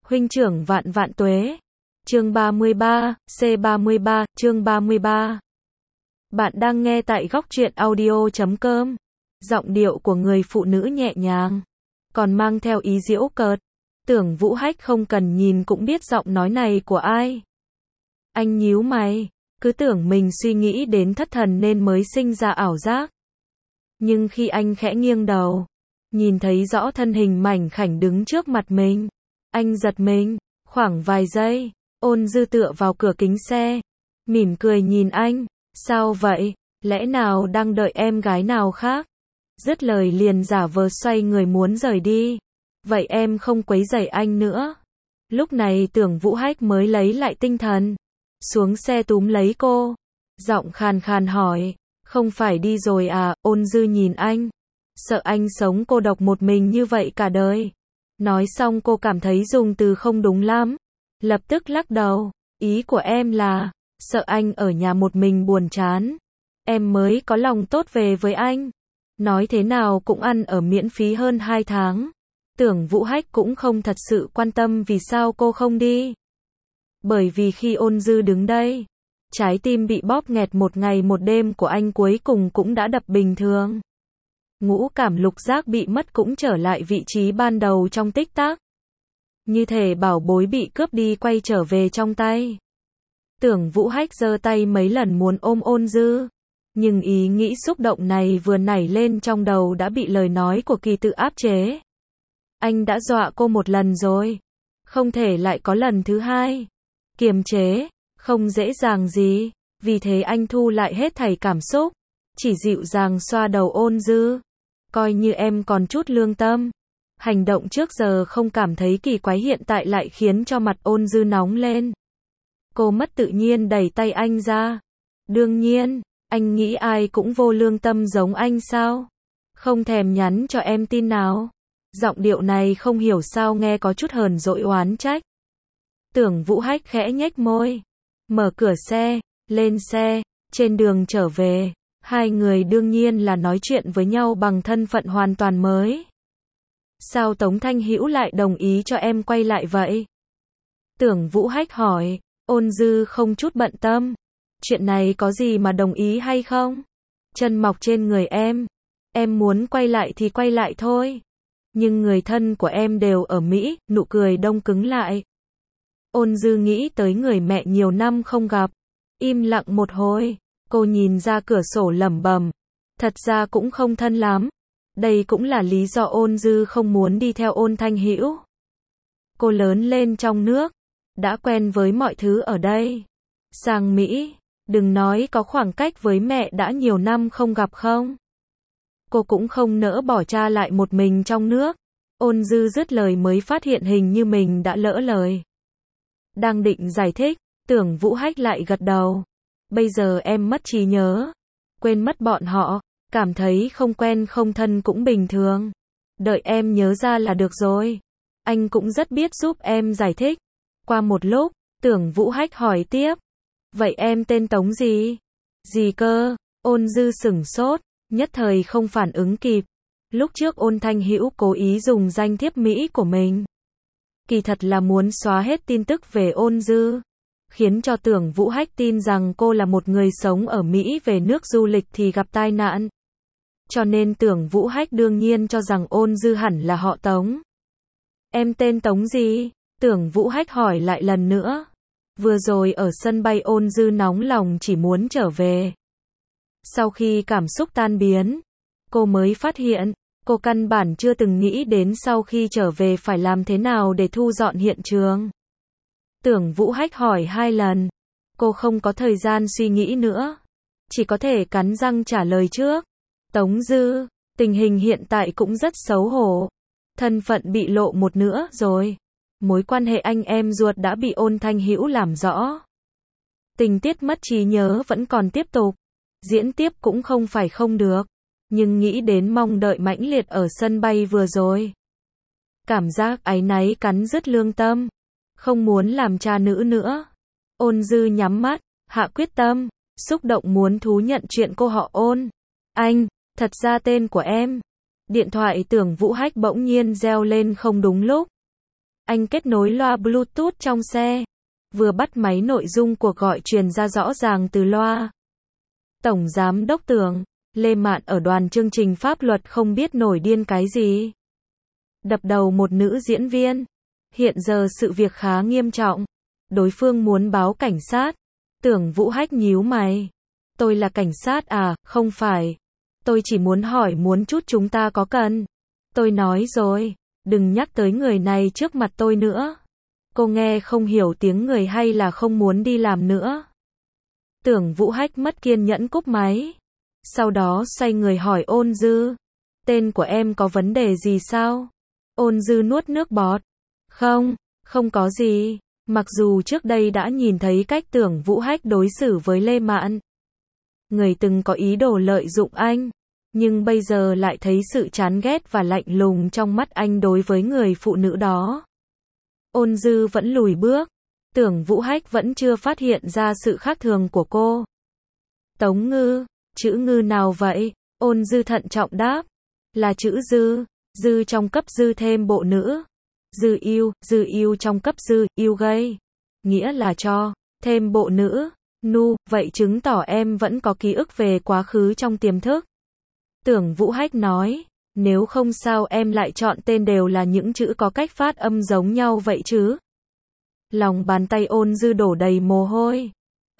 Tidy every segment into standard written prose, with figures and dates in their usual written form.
Huynh trưởng vạn vạn tuế. Chương 33, C33, chương 33. Bạn đang nghe tại góc truyện audio.com. Giọng điệu của người phụ nữ nhẹ nhàng, còn mang theo ý giễu cợt. Tưởng Vũ Hách không cần nhìn cũng biết giọng nói này của ai. Anh nhíu mày, cứ tưởng mình suy nghĩ đến thất thần nên mới sinh ra ảo giác. Nhưng khi anh khẽ nghiêng đầu, nhìn thấy rõ thân hình mảnh khảnh đứng trước mặt mình, anh giật mình. Khoảng vài giây, Ôn Dư tựa vào cửa kính xe, mỉm cười nhìn anh. Sao vậy? Lẽ nào đang đợi em gái nào khác? Dứt lời liền giả vờ xoay người muốn rời đi. Vậy em không quấy rầy anh nữa. Lúc này Tưởng Vũ Hách mới lấy lại tinh thần, xuống xe túm lấy cô, giọng khàn khàn hỏi, không phải đi rồi à? Ôn Dư nhìn anh, sợ anh sống cô độc một mình như vậy cả đời. Nói xong cô cảm thấy dùng từ không đúng lắm, lập tức lắc đầu, ý của em là, sợ anh ở nhà một mình buồn chán, em mới có lòng tốt về với anh. Nói thế nào cũng ăn ở miễn phí hơn 2 tháng. Tưởng Vũ Hách cũng không thật sự quan tâm vì sao cô không đi. Bởi vì khi Ôn Dư đứng đây, trái tim bị bóp nghẹt một ngày một đêm của anh cuối cùng cũng đã đập bình thường. Ngũ cảm lục giác bị mất cũng trở lại vị trí ban đầu trong tích tắc. Như thể bảo bối bị cướp đi quay trở về trong tay. Tưởng Vũ Hách giơ tay mấy lần muốn ôm Ôn Dư, nhưng ý nghĩ xúc động này vừa nảy lên trong đầu đã bị lời nói của Kỳ Tự áp chế. Anh đã dọa cô một lần rồi, không thể lại có lần thứ hai. Kiềm chế, không dễ dàng gì, vì thế anh thu lại hết thảy cảm xúc, chỉ dịu dàng xoa đầu Ôn Dư. Coi như em còn chút lương tâm. Hành động trước giờ không cảm thấy kỳ quái hiện tại lại khiến cho mặt Ôn Dư nóng lên. Cô mất tự nhiên đẩy tay anh ra. Đương nhiên, anh nghĩ ai cũng vô lương tâm giống anh sao? Không thèm nhắn cho em tin nào? Giọng điệu này không hiểu sao nghe có chút hờn dỗi oán trách. Tưởng Vũ Hách khẽ nhếch môi, mở cửa xe, lên xe. Trên đường trở về, hai người đương nhiên là nói chuyện với nhau bằng thân phận hoàn toàn mới. Sao Tống Thanh Hữu lại đồng ý cho em quay lại vậy? Tưởng Vũ Hách hỏi. Ôn Dư không chút bận tâm. Chuyện này có gì mà đồng ý hay không? Chân mọc trên người em muốn quay lại thì quay lại thôi. Nhưng người thân của em đều ở Mỹ. Nụ cười đông cứng lại. Ôn Dư nghĩ tới người mẹ nhiều năm không gặp, im lặng một hồi. Cô nhìn ra cửa sổ lẩm bẩm, thật ra cũng không thân lắm. Đây cũng là lý do Ôn Dư không muốn đi theo Ôn Thanh Hữu. Cô lớn lên trong nước, đã quen với mọi thứ ở đây. Sang Mỹ, đừng nói có khoảng cách với mẹ đã nhiều năm không gặp không. Cô cũng không nỡ bỏ cha lại một mình trong nước. Ôn Dư dứt lời mới phát hiện hình như mình đã lỡ lời. Đang định giải thích, Tưởng Vũ Hách lại gật đầu. Bây giờ em mất trí nhớ, quên mất bọn họ, cảm thấy không quen không thân cũng bình thường. Đợi em nhớ ra là được rồi. Anh cũng rất biết giúp em giải thích. Qua một lúc, Tưởng Vũ Hách hỏi tiếp. Vậy em tên Tống gì? Gì cơ? Ôn Dư sửng sốt, nhất thời không phản ứng kịp. Lúc trước Ôn Thanh Hữu cố ý dùng danh thiếp Mỹ của mình. Kỳ thật là muốn xóa hết tin tức về Ôn Dư, khiến cho Tưởng Vũ Hách tin rằng cô là một người sống ở Mỹ về nước du lịch thì gặp tai nạn. Cho nên Tưởng Vũ Hách đương nhiên cho rằng Ôn Dư hẳn là họ Tống. Em tên Tống gì? Tưởng Vũ Hách hỏi lại lần nữa. Vừa rồi ở sân bay Ôn Dư nóng lòng chỉ muốn trở về. Sau khi cảm xúc tan biến, cô mới phát hiện, cô căn bản chưa từng nghĩ đến sau khi trở về phải làm thế nào để thu dọn hiện trường. Tưởng Vũ Hách hỏi 2 lần, cô không có thời gian suy nghĩ nữa, chỉ có thể cắn răng trả lời trước. Tống Dư, tình hình hiện tại cũng rất xấu hổ. Thân phận bị lộ một nửa rồi. Mối quan hệ anh em ruột đã bị Ôn Thanh Hữu làm rõ. Tình tiết mất trí nhớ vẫn còn tiếp tục. Diễn tiếp cũng không phải không được. Nhưng nghĩ đến mong đợi mãnh liệt ở sân bay vừa rồi. Cảm giác áy náy cắn rứt lương tâm. Không muốn làm cha nữ nữa. Ôn Dư nhắm mắt, hạ quyết tâm, xúc động muốn thú nhận chuyện cô họ Ôn. Anh, thật ra tên của em. Điện thoại Tưởng Vũ Hách bỗng nhiên reo lên không đúng lúc. Anh kết nối loa Bluetooth trong xe. Vừa bắt máy nội dung cuộc gọi truyền ra rõ ràng từ loa. Tổng Giám đốc Tưởng, Lê Mạn ở đoàn chương trình pháp luật không biết nổi điên cái gì. Đập đầu một nữ diễn viên. Hiện giờ sự việc khá nghiêm trọng. Đối phương muốn báo cảnh sát. Tưởng Vũ Hách nhíu mày. Tôi là cảnh sát à, không phải. Tôi chỉ muốn hỏi muốn chút chúng ta có cần. Tôi nói rồi, đừng nhắc tới người này trước mặt tôi nữa. Cô nghe không hiểu tiếng người hay là không muốn đi làm nữa. Tưởng Vũ Hách mất kiên nhẫn cúp máy. Sau đó xoay người hỏi Ôn Dư. Tên của em có vấn đề gì sao? Ôn Dư nuốt nước bọt. Không, không có gì. Mặc dù trước đây đã nhìn thấy cách Tưởng Vũ Hách đối xử với Lê Mạn. Người từng có ý đồ lợi dụng anh. Nhưng bây giờ lại thấy sự chán ghét và lạnh lùng trong mắt anh đối với người phụ nữ đó. Ôn Dư vẫn lùi bước. Tưởng Vũ Hách vẫn chưa phát hiện ra sự khác thường của cô. Tống Ngư, chữ Ngư nào vậy? Ôn Dư thận trọng đáp. Là chữ Dư, Dư trong cấp Dư thêm bộ nữ. Dư yêu trong cấp Dư, yêu gây. Nghĩa là cho, thêm bộ nữ. Nu, vậy chứng tỏ em vẫn có ký ức về quá khứ trong tiềm thức. Tưởng Vũ Hách nói, nếu không sao em lại chọn tên đều là những chữ có cách phát âm giống nhau vậy chứ? Lòng bàn tay Ôn Dư đổ đầy mồ hôi.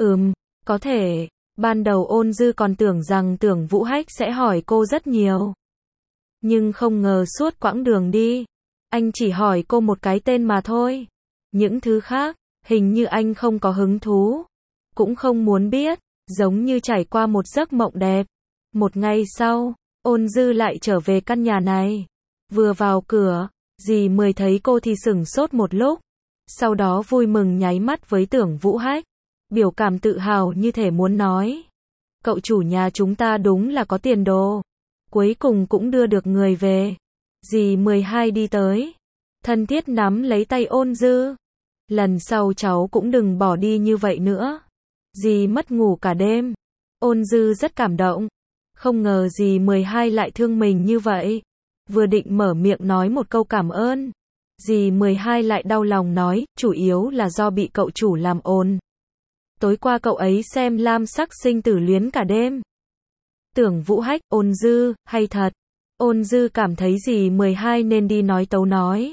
Có thể. Ban đầu Ôn Dư còn tưởng rằng Tưởng Vũ Hách sẽ hỏi cô rất nhiều. Nhưng không ngờ suốt quãng đường đi, anh chỉ hỏi cô một cái tên mà thôi. Những thứ khác, hình như anh không có hứng thú. Cũng không muốn biết, giống như trải qua một giấc mộng đẹp. Một ngày sau, Ôn Dư lại trở về căn nhà này. Vừa vào cửa, dì Mười thấy cô thì sửng sốt một lúc. Sau đó vui mừng nháy mắt với Tưởng Vũ Hách. Biểu cảm tự hào như thể muốn nói. Cậu chủ nhà chúng ta đúng là có tiền đồ. Cuối cùng cũng đưa được người về. Dì 12 đi tới. Thân thiết nắm lấy tay Ôn Dư. Lần sau cháu cũng đừng bỏ đi như vậy nữa. Dì mất ngủ cả đêm. Ôn Dư rất cảm động. Không ngờ dì 12 lại thương mình như vậy. Vừa định mở miệng nói một câu cảm ơn. Dì 12 lại đau lòng nói, chủ yếu là do bị cậu chủ làm ồn. Tối qua cậu ấy xem Lam Sắc Sinh Tử Luyến cả đêm. Tưởng Vũ Hách, Ôn Dư, hay thật. Ôn Dư cảm thấy dì 12 nên đi nói tấu nói.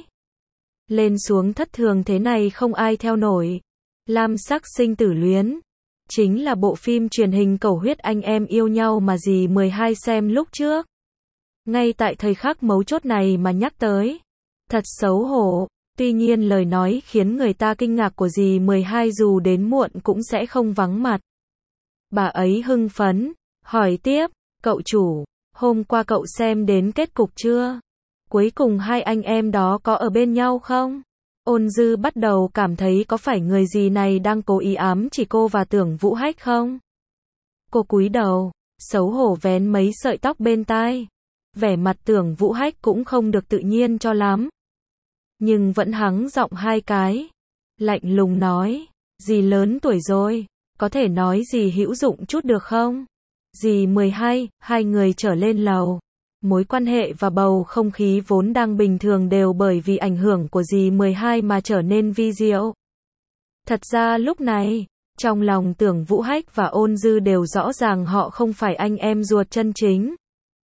Lên xuống thất thường thế này không ai theo nổi. Lam Sắc Sinh Tử Luyến chính là bộ phim truyền hình cầu huyết anh em yêu nhau mà dì 12 xem lúc trước. Ngay tại thời khắc mấu chốt này mà nhắc tới. Thật xấu hổ. Tuy nhiên lời nói khiến người ta kinh ngạc của dì 12 dù đến muộn cũng sẽ không vắng mặt. Bà ấy hưng phấn, hỏi tiếp, cậu chủ, hôm qua cậu xem đến kết cục chưa? Cuối cùng hai anh em đó có ở bên nhau không? Ôn Dư bắt đầu cảm thấy có phải người gì này đang cố ý ám chỉ cô và Tưởng Vũ Hách không? Cô cúi đầu, xấu hổ vén mấy sợi tóc bên tai. Vẻ mặt Tưởng Vũ Hách cũng không được tự nhiên cho lắm. Nhưng vẫn hắng giọng hai cái. Lạnh lùng nói, dì lớn tuổi rồi, có thể nói dì hữu dụng chút được không? Dì 12, hai người trở lên lầu. Mối quan hệ và bầu không khí vốn đang bình thường đều bởi vì ảnh hưởng của dì 12 mà trở nên vi diệu. Thật ra lúc này, trong lòng Tưởng Vũ Hách và Ôn Dư đều rõ ràng họ không phải anh em ruột chân chính.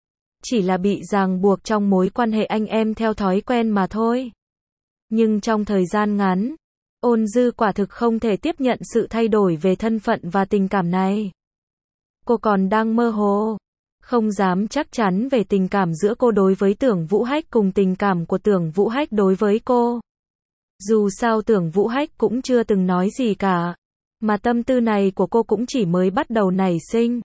Chỉ là bị ràng buộc trong mối quan hệ anh em theo thói quen mà thôi. Nhưng trong thời gian ngắn, Ôn Dư quả thực không thể tiếp nhận sự thay đổi về thân phận và tình cảm này. Cô còn đang mơ hồ, không dám chắc chắn về tình cảm giữa cô đối với Tưởng Vũ Hách cùng tình cảm của Tưởng Vũ Hách đối với cô. Dù sao Tưởng Vũ Hách cũng chưa từng nói gì cả, mà tâm tư này của cô cũng chỉ mới bắt đầu nảy sinh.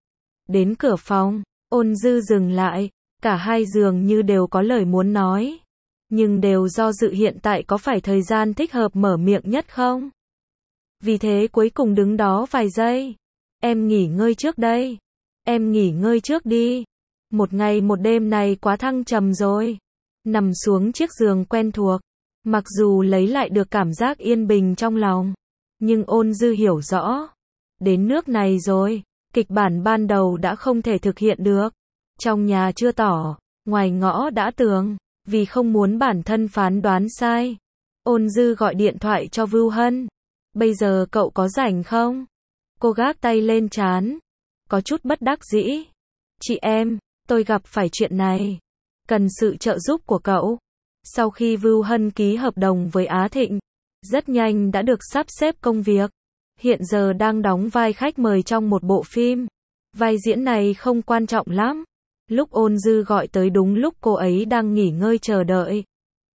Đến cửa phòng, Ôn Dư dừng lại, cả hai dường như đều có lời muốn nói. Nhưng đều do dự hiện tại có phải thời gian thích hợp mở miệng nhất không? Vì thế cuối cùng đứng đó vài giây. Em nghỉ ngơi trước đây. Em nghỉ ngơi trước đi. Một ngày một đêm này quá thăng trầm rồi. Nằm xuống chiếc giường quen thuộc. Mặc dù lấy lại được cảm giác yên bình trong lòng. Nhưng Ôn Dư hiểu rõ. Đến nước này rồi. Kịch bản ban đầu đã không thể thực hiện được. Trong nhà chưa tỏ. Ngoài ngõ đã tường. Vì không muốn bản thân phán đoán sai. Ôn Dư gọi điện thoại cho Vưu Hân. Bây giờ cậu có rảnh không? Cô gác tay lên trán. Có chút bất đắc dĩ. Chị em, tôi gặp phải chuyện này. Cần sự trợ giúp của cậu. Sau khi Vưu Hân ký hợp đồng với Á Thịnh, rất nhanh đã được sắp xếp công việc. Hiện giờ đang đóng vai khách mời trong một bộ phim. Vai diễn này không quan trọng lắm. Lúc Ôn Dư gọi tới đúng lúc cô ấy đang nghỉ ngơi chờ đợi.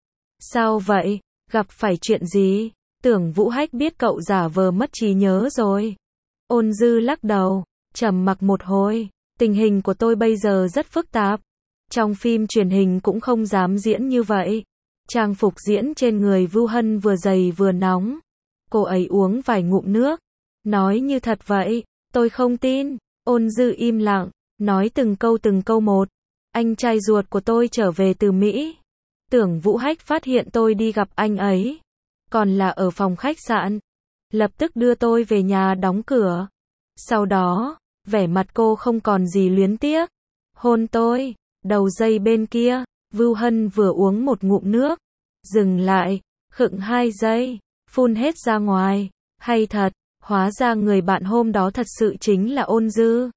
Sao vậy? Gặp phải chuyện gì? Tưởng Vũ Hách biết cậu giả vờ mất trí nhớ rồi. Ôn Dư lắc đầu, trầm mặc một hồi. Tình hình của tôi bây giờ rất phức tạp. Trong phim truyền hình cũng không dám diễn như vậy. Trang phục diễn trên người Vưu Hân vừa dày vừa nóng. Cô ấy uống vài ngụm nước. Nói như thật vậy, tôi không tin. Ôn Dư im lặng, nói từng câu một. Anh trai ruột của tôi trở về từ Mỹ. Tưởng Vũ Hách phát hiện tôi đi gặp anh ấy. Còn là ở phòng khách sạn. Lập tức đưa tôi về nhà đóng cửa. Sau đó, vẻ mặt cô không còn gì luyến tiếc. Hôn tôi. Đầu dây bên kia, Vưu Hân vừa uống một ngụm nước. Dừng lại, khựng 2 giây, phun hết ra ngoài. Hay thật, hóa ra người bạn hôm đó thật sự chính là Ôn Dư.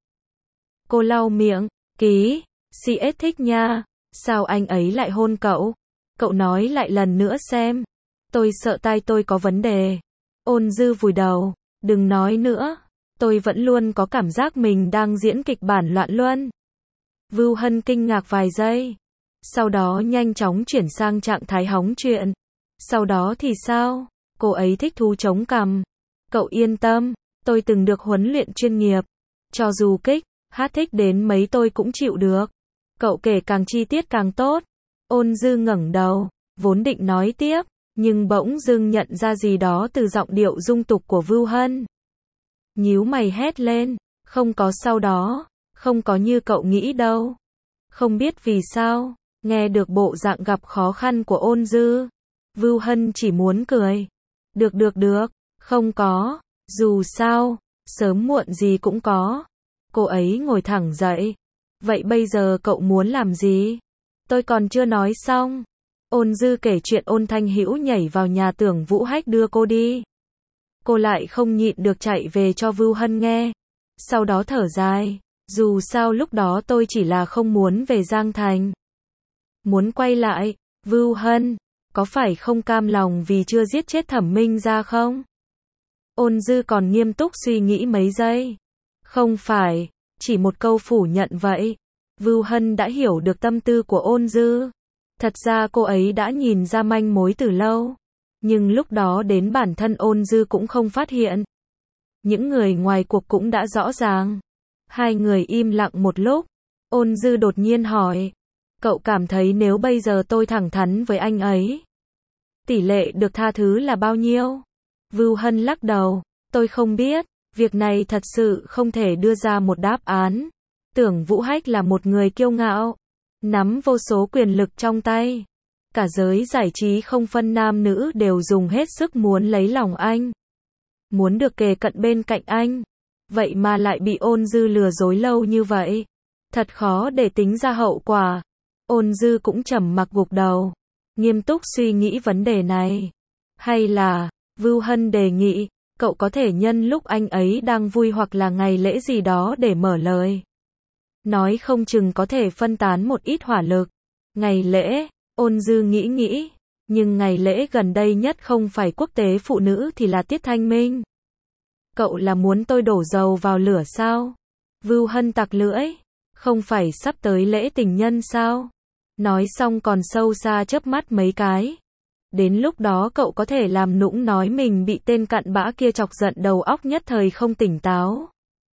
Cô lau miệng, ký, CS thích nha. Sao anh ấy lại hôn cậu? Cậu nói lại lần nữa xem. Tôi sợ tai tôi có vấn đề. Ôn Dư vùi đầu, đừng nói nữa. Tôi vẫn luôn có cảm giác mình đang diễn kịch bản loạn luân. Vưu Hân kinh ngạc vài giây. Sau đó nhanh chóng chuyển sang trạng thái hóng chuyện. Sau đó thì sao? Cô ấy thích thú chống cằm. Cậu yên tâm, tôi từng được huấn luyện chuyên nghiệp. Cho dù kích, hát thích đến mấy tôi cũng chịu được. Cậu kể càng chi tiết càng tốt. Ôn Dư ngẩng đầu, vốn định nói tiếp, nhưng bỗng dưng nhận ra gì đó từ giọng điệu dung tục của Vưu Hân. Nhíu mày hét lên, không có sau đó, không có như cậu nghĩ đâu. Không biết vì sao, nghe được bộ dạng gặp khó khăn của Ôn Dư. Vưu Hân chỉ muốn cười. Được, không có, dù sao, sớm muộn gì cũng có. Cô ấy ngồi thẳng dậy. Vậy bây giờ cậu muốn làm gì? Tôi còn chưa nói xong. Ôn Dư kể chuyện Ôn Thanh Hữu nhảy vào nhà Tưởng Vũ Hách đưa cô đi. Cô lại không nhịn được chạy về cho Vưu Hân nghe. Sau đó thở dài. Dù sao lúc đó tôi chỉ là không muốn về Giang Thành. Muốn quay lại, Vưu Hân, có phải không cam lòng vì chưa giết chết Thẩm Minh Gia không? Ôn Dư còn nghiêm túc suy nghĩ mấy giây. Không phải, chỉ một câu phủ nhận vậy. Vưu Hân đã hiểu được tâm tư của Ôn Dư. Thật ra cô ấy đã nhìn ra manh mối từ lâu. Nhưng lúc đó đến bản thân Ôn Dư cũng không phát hiện. Những người ngoài cuộc cũng đã rõ ràng. Hai người im lặng một lúc. Ôn Dư đột nhiên hỏi. Cậu cảm thấy nếu bây giờ tôi thẳng thắn với anh ấy, tỷ lệ được tha thứ là bao nhiêu? Vưu Hân lắc đầu. Tôi không biết. Việc này thật sự không thể đưa ra một đáp án. Tưởng Vũ Hách là một người kiêu ngạo. Nắm vô số quyền lực trong tay. Cả giới giải trí không phân nam nữ đều dùng hết sức muốn lấy lòng anh. Muốn được kề cận bên cạnh anh. Vậy mà lại bị Ôn Dư lừa dối lâu như vậy. Thật khó để tính ra hậu quả. Ôn Dư cũng trầm mặc gục đầu. Nghiêm túc suy nghĩ vấn đề này. Hay là, Vưu Hân đề nghị, cậu có thể nhân lúc anh ấy đang vui hoặc là ngày lễ gì đó để mở lời. Nói không chừng có thể phân tán một ít hỏa lực. Ngày lễ, Ôn Dư nghĩ. Nhưng ngày lễ gần đây nhất không phải quốc tế phụ nữ thì là Tiết Thanh Minh. Cậu là muốn tôi đổ dầu vào lửa sao? Vưu Hân tặc lưỡi. Không phải sắp tới lễ tình nhân sao? Nói xong còn sâu xa chớp mắt mấy cái. Đến lúc đó cậu có thể làm nũng nói mình bị tên cặn bã kia chọc giận đầu óc nhất thời không tỉnh táo.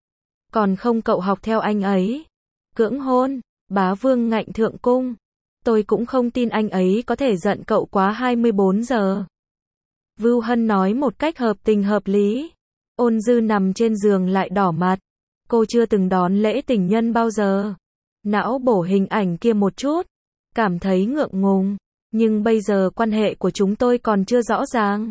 Còn không cậu học theo anh ấy. Cưỡng hôn, bá vương ngạnh thượng cung. Tôi cũng không tin anh ấy có thể giận cậu quá 24 giờ. Vưu Hân nói một cách hợp tình hợp lý. Ôn Dư nằm trên giường lại đỏ mặt. Cô chưa từng đón lễ tình nhân bao giờ. Não bổ hình ảnh kia một chút. Cảm thấy ngượng ngùng. Nhưng bây giờ quan hệ của chúng tôi còn chưa rõ ràng.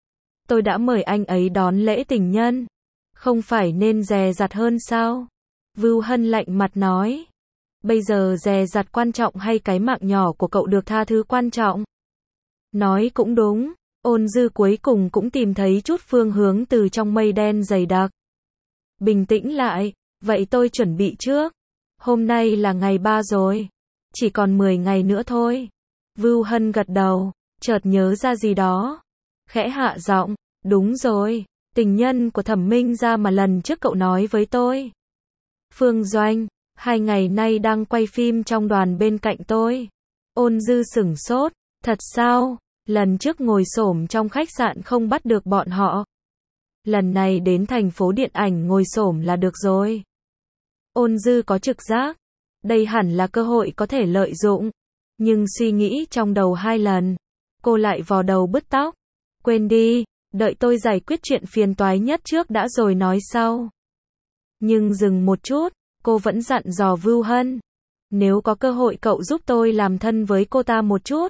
Tôi đã mời anh ấy đón lễ tình nhân. Không phải nên dè dặt hơn sao? Vưu Hân lạnh mặt nói. Bây giờ dè dặt quan trọng hay cái mạng nhỏ của cậu được tha thứ quan trọng? Nói cũng đúng. Ôn Dư cuối cùng cũng tìm thấy chút phương hướng từ trong mây đen dày đặc. Bình tĩnh lại, vậy tôi chuẩn bị trước. Hôm nay là ngày 3 rồi. Chỉ còn 10 ngày nữa thôi. Vưu Hân gật đầu, chợt nhớ ra gì đó. Khẽ hạ giọng, đúng rồi, tình nhân của Thẩm Minh Gia mà lần trước cậu nói với tôi. Phương Doanh, 2 ngày nay đang quay phim trong đoàn bên cạnh tôi. Ôn Dư sửng sốt, thật sao? Lần trước ngồi xổm trong khách sạn không bắt được bọn họ. Lần này đến thành phố điện ảnh ngồi xổm là được rồi. Ôn Dư có trực giác, đây hẳn là cơ hội có thể lợi dụng. Nhưng suy nghĩ trong đầu 2 lần, cô lại vò đầu bứt tóc. Quên đi, đợi tôi giải quyết chuyện phiền toái nhất trước đã rồi nói sau. Nhưng dừng một chút, cô vẫn dặn dò Vưu Hân. Nếu có cơ hội cậu giúp tôi làm thân với cô ta một chút.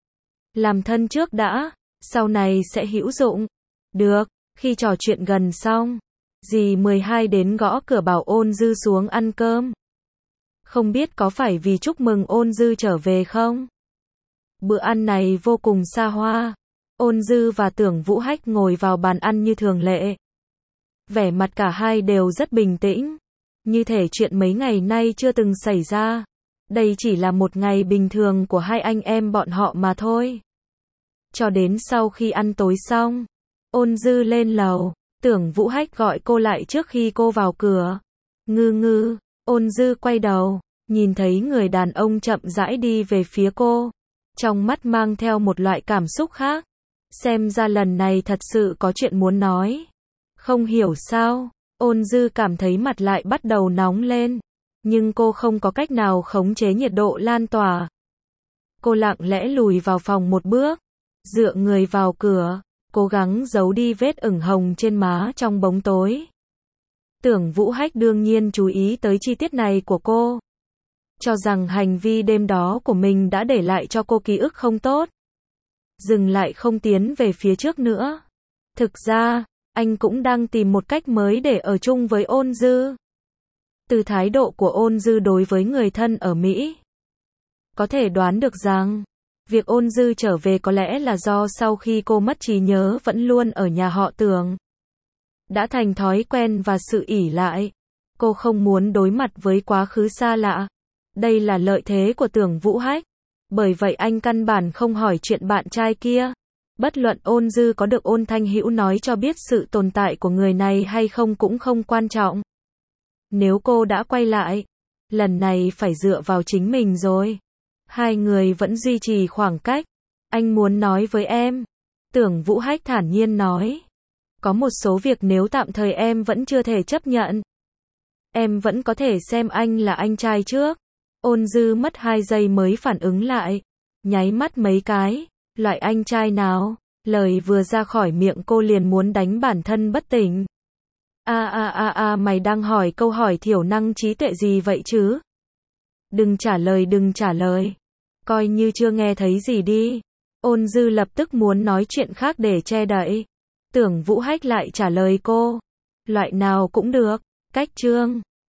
Làm thân trước đã, sau này sẽ hữu dụng. Được, khi trò chuyện gần xong, dì 12 đến gõ cửa bảo Ôn Dư xuống ăn cơm. Không biết có phải vì chúc mừng Ôn Dư trở về không? Bữa ăn này vô cùng xa hoa. Ôn Dư và Tưởng Vũ Hách ngồi vào bàn ăn như thường lệ. Vẻ mặt cả hai đều rất bình tĩnh. Như thể chuyện mấy ngày nay chưa từng xảy ra. Đây chỉ là một ngày bình thường của hai anh em bọn họ mà thôi. Cho đến sau khi ăn tối xong, Ôn Dư lên lầu. Tưởng Vũ Hách gọi cô lại trước khi cô vào cửa. Ngư ngư, Ôn Dư quay đầu, nhìn thấy người đàn ông chậm rãi đi về phía cô. Trong mắt mang theo một loại cảm xúc khác. Xem ra lần này thật sự có chuyện muốn nói. Không hiểu sao, Ôn Dư cảm thấy mặt lại bắt đầu nóng lên. Nhưng cô không có cách nào khống chế nhiệt độ lan tỏa. Cô lặng lẽ lùi vào phòng một bước, dựa người vào cửa, cố gắng giấu đi vết ửng hồng trên má trong bóng tối. Tưởng Vũ Hách đương nhiên chú ý tới chi tiết này của cô. Cho rằng hành vi đêm đó của mình đã để lại cho cô ký ức không tốt. Dừng lại không tiến về phía trước nữa. Thực ra, anh cũng đang tìm một cách mới để ở chung với Ôn Dư. Từ thái độ của Ôn Dư đối với người thân ở Mỹ, có thể đoán được rằng, việc Ôn Dư trở về có lẽ là do sau khi cô mất trí nhớ vẫn luôn ở nhà họ Tưởng. Đã thành thói quen và sự ỷ lại. Cô không muốn đối mặt với quá khứ xa lạ. Đây là lợi thế của Tưởng Vũ Hách. Bởi vậy anh căn bản không hỏi chuyện bạn trai kia. Bất luận Ôn Dư có được Ôn Thanh Hữu nói cho biết sự tồn tại của người này hay không cũng không quan trọng. Nếu cô đã quay lại, lần này phải dựa vào chính mình rồi. Hai người vẫn duy trì khoảng cách. Anh muốn nói với em. Tưởng Vũ Hách thản nhiên nói. Có một số việc nếu tạm thời em vẫn chưa thể chấp nhận. Em vẫn có thể xem anh là anh trai trước. Ôn Dư mất 2 giây mới phản ứng lại. Nháy mắt mấy cái. Loại anh trai nào? Lời vừa ra khỏi miệng cô liền muốn đánh bản thân bất tỉnh. Mày đang hỏi câu hỏi thiểu năng trí tuệ gì vậy chứ? Đừng trả lời. Coi như chưa nghe thấy gì đi. Ôn Dư lập tức muốn nói chuyện khác để che đậy. Tưởng Vũ Hách lại trả lời cô. Loại nào cũng được. Cách chương